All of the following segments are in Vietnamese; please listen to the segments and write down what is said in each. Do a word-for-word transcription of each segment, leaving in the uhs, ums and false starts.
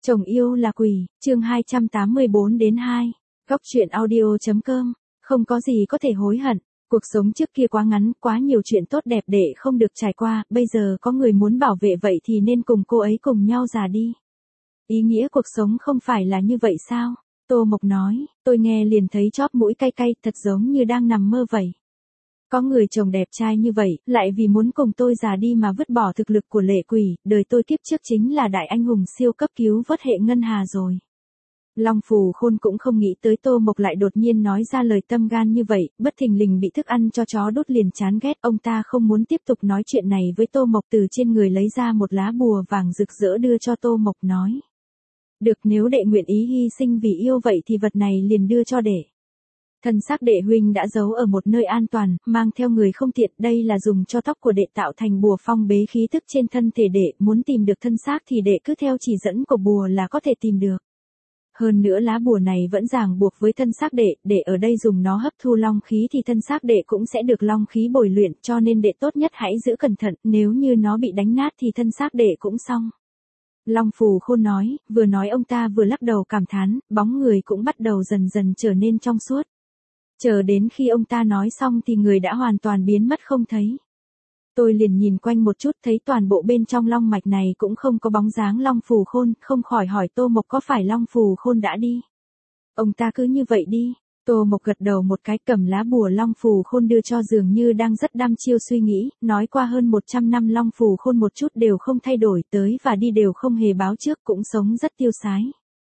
Chồng yêu là quỷ, chương hai trăm tám mươi bốn đến hai. Góc truyện audio.com, không có gì có thể hối hận. Cuộc sống trước kia quá ngắn, quá nhiều chuyện tốt đẹp để không được trải qua, bây giờ có người muốn bảo vệ vậy thì nên cùng cô ấy cùng nhau già đi. Ý nghĩa cuộc sống không phải là như vậy sao? Tô Mộc nói, tôi nghe liền thấy chóp mũi cay cay, thật giống như đang nằm mơ vậy. Có người chồng đẹp trai như vậy, lại vì muốn cùng tôi già đi mà vứt bỏ thực lực của lệ quỷ, đời tôi kiếp trước chính là đại anh hùng siêu cấp cứu vớt hệ ngân hà rồi. Long Phù Khôn cũng không nghĩ tới Tô Mộc lại đột nhiên nói ra lời tâm gan như vậy, bất thình lình bị thức ăn cho chó đốt liền chán ghét, ông ta không muốn tiếp tục nói chuyện này với Tô Mộc, từ trên người lấy ra một lá bùa vàng rực rỡ đưa cho Tô Mộc nói. Được, nếu đệ nguyện ý hy sinh vì yêu vậy thì vật này liền đưa cho đệ. Thân xác đệ huynh đã giấu ở một nơi an toàn, mang theo người không tiện, đây là dùng cho tóc của đệ tạo thành bùa phong bế khí thức trên thân thể đệ, muốn tìm được thân xác thì đệ cứ theo chỉ dẫn của bùa là có thể tìm được. Hơn nữa lá bùa này vẫn ràng buộc với thân xác đệ, để ở đây dùng nó hấp thu long khí thì thân xác đệ cũng sẽ được long khí bồi luyện, cho nên đệ tốt nhất hãy giữ cẩn thận, nếu như nó bị đánh nát thì thân xác đệ cũng xong. Long Phù Khôn nói, vừa nói ông ta vừa lắc đầu cảm thán, bóng người cũng bắt đầu dần dần trở nên trong suốt. Chờ đến khi ông ta nói xong thì người đã hoàn toàn biến mất không thấy. Tôi liền nhìn quanh một chút thấy toàn bộ bên trong long mạch này cũng không có bóng dáng Long Phù Khôn, không khỏi hỏi Tô Mộc có phải Long Phù Khôn đã đi. Ông ta cứ như vậy đi. Tô Mộc gật đầu một cái, cầm lá bùa Long Phù Khôn đưa cho, dường như đang rất đăm chiêu suy nghĩ, nói qua hơn một trăm năm Long Phù Khôn một chút đều không thay đổi, tới và đi đều không hề báo trước, cũng sống rất tiêu sái.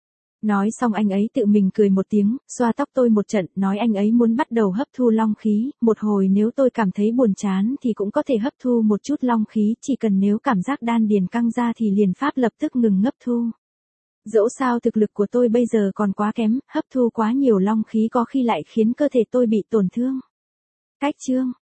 Nói xong anh ấy tự mình cười một tiếng, xoa tóc tôi một trận, nói anh ấy muốn bắt đầu hấp thu long khí, một hồi nếu tôi cảm thấy buồn chán thì cũng có thể hấp thu một chút long khí, chỉ cần nếu cảm giác đan điền căng ra thì liền pháp lập tức ngừng hấp thu. Dẫu sao thực lực của tôi bây giờ còn quá kém, hấp thu quá nhiều long khí có khi lại khiến cơ thể tôi bị tổn thương. Cách chương